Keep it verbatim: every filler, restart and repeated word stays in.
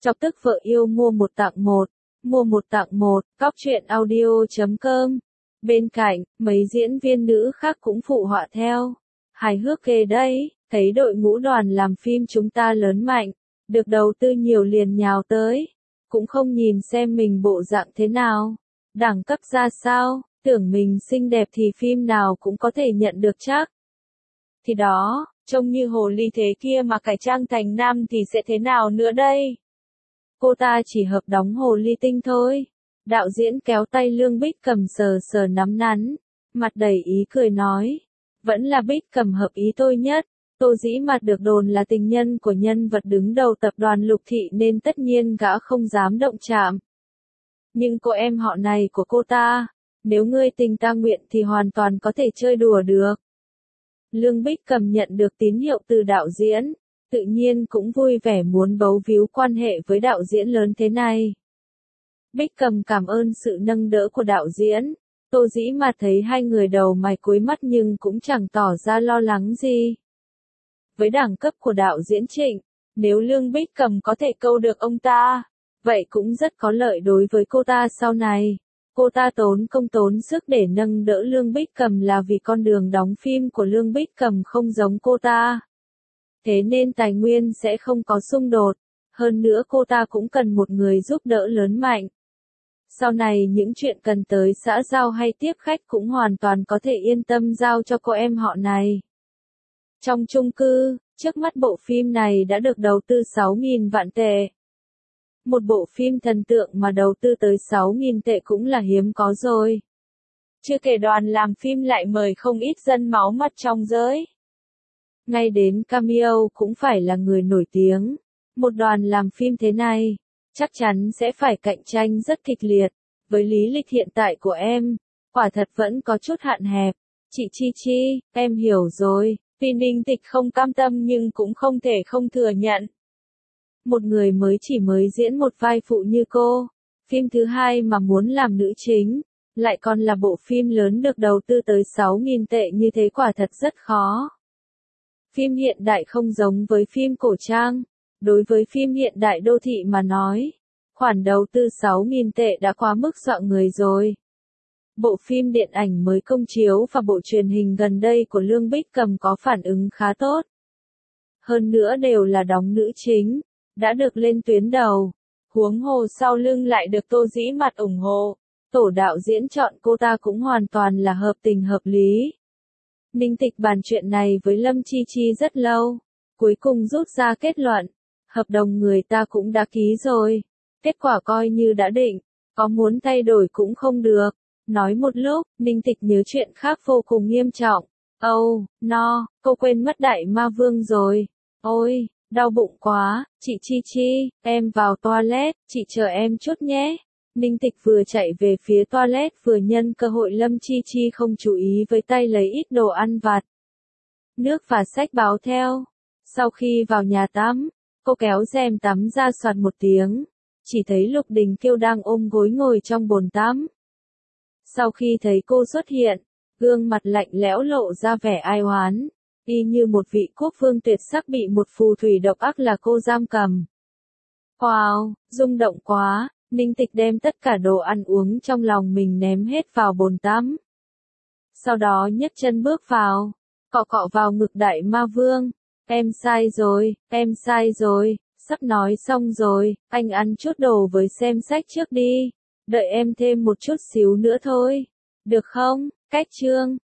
Chọc tức vợ yêu mua một tặng một, mua một tặng một, cóc truyện audio chấm com. Bên cạnh, mấy diễn viên nữ khác cũng phụ họa theo. Hài hước ghê đấy, thấy đội ngũ đoàn làm phim chúng ta lớn mạnh, được đầu tư nhiều liền nhào tới. Cũng không nhìn xem mình bộ dạng thế nào, đẳng cấp ra sao, tưởng mình xinh đẹp thì phim nào cũng có thể nhận được chắc. Thì đó, trông như hồ ly thế kia mà cải trang thành nam thì sẽ thế nào nữa đây? Cô ta chỉ hợp đóng hồ ly tinh thôi. Đạo diễn kéo tay Lương Bích Cầm sờ sờ nắm nắn, mặt đầy ý cười nói. Vẫn là Bích Cầm hợp ý tôi nhất. Tô Dĩ Mạt được đồn là tình nhân của nhân vật đứng đầu tập đoàn Lục Thị nên tất nhiên gã không dám động chạm. Nhưng cô em họ này của cô ta, nếu ngươi tình ta nguyện thì hoàn toàn có thể chơi đùa được. Lương Bích Cầm nhận được tín hiệu từ đạo diễn, tự nhiên cũng vui vẻ muốn bấu víu quan hệ với đạo diễn lớn thế này. Bích Cầm cảm ơn sự nâng đỡ của đạo diễn. Tô Dĩ Mạt thấy hai người đầu mày cúi mắt nhưng cũng chẳng tỏ ra lo lắng gì. Với đẳng cấp của đạo diễn Trịnh, nếu Lương Bích Cầm có thể câu được ông ta, vậy cũng rất có lợi đối với cô ta sau này. Cô ta tốn công tốn sức để nâng đỡ Lương Bích Cầm là vì con đường đóng phim của Lương Bích Cầm không giống cô ta. Thế nên tài nguyên sẽ không có xung đột. Hơn nữa cô ta cũng cần một người giúp đỡ lớn mạnh. Sau này những chuyện cần tới xã giao hay tiếp khách cũng hoàn toàn có thể yên tâm giao cho cô em họ này. Trong chung cư, trước mắt bộ phim này đã được đầu tư sáu nghìn vạn tệ. Một bộ phim thần tượng mà đầu tư tới sáu nghìn tệ cũng là hiếm có rồi. Chưa kể đoàn làm phim lại mời không ít dân máu mặt trong giới. Ngay đến cameo cũng phải là người nổi tiếng. Một đoàn làm phim thế này, chắc chắn sẽ phải cạnh tranh rất kịch liệt. Với lý lịch hiện tại của em, quả thật vẫn có chút hạn hẹp. Chị Chi Chi, em hiểu rồi. Vì Ninh Tịch không cam tâm nhưng cũng không thể không thừa nhận. Một người mới chỉ mới diễn một vai phụ như cô, phim thứ hai mà muốn làm nữ chính, lại còn là bộ phim lớn được đầu tư tới sáu nghìn tệ như thế quả thật rất khó. Phim hiện đại không giống với phim cổ trang, đối với phim hiện đại đô thị mà nói, khoản đầu tư sáu nghìn tệ đã quá mức dọa người rồi. Bộ phim điện ảnh mới công chiếu và bộ truyền hình gần đây của Lương Bích Cầm có phản ứng khá tốt. Hơn nữa đều là đóng nữ chính, đã được lên tuyến đầu. Huống hồ sau lưng lại được Tô Dĩ Mạt ủng hộ. Tổ đạo diễn chọn cô ta cũng hoàn toàn là hợp tình hợp lý. Ninh Tịch bàn chuyện này với Lâm Chi Chi rất lâu. Cuối cùng rút ra kết luận. Hợp đồng người ta cũng đã ký rồi. Kết quả coi như đã định. Có muốn thay đổi cũng không được. Nói một lúc, Ninh Tịch nhớ chuyện khác vô cùng nghiêm trọng. Âu, oh, no, cô quên mất Đại Ma Vương rồi. Ôi, đau bụng quá, chị Chi Chi, em vào toilet, chị chờ em chút nhé. Ninh Tịch vừa chạy về phía toilet vừa nhân cơ hội Lâm Chi Chi không chú ý với tay lấy ít đồ ăn vặt. Nước và sách báo theo. Sau khi vào nhà tắm, cô kéo rèm tắm ra soạt một tiếng. Chỉ thấy Lục Đình Kiêu đang ôm gối ngồi trong bồn tắm. Sau khi thấy cô xuất hiện, gương mặt lạnh lẽo lộ ra vẻ ai oán, y như một vị quốc vương tuyệt sắc bị một phù thủy độc ác là cô giam cầm. Wow, rung động quá, Ninh Tịch đem tất cả đồ ăn uống trong lòng mình ném hết vào bồn tắm. Sau đó nhấc chân bước vào, cọ cọ vào ngực Đại Ma Vương. Em sai rồi, em sai rồi, sắp nói xong rồi, anh ăn chút đồ với xem sách trước đi. Đợi em thêm một chút xíu nữa thôi. Được không? Cách chương.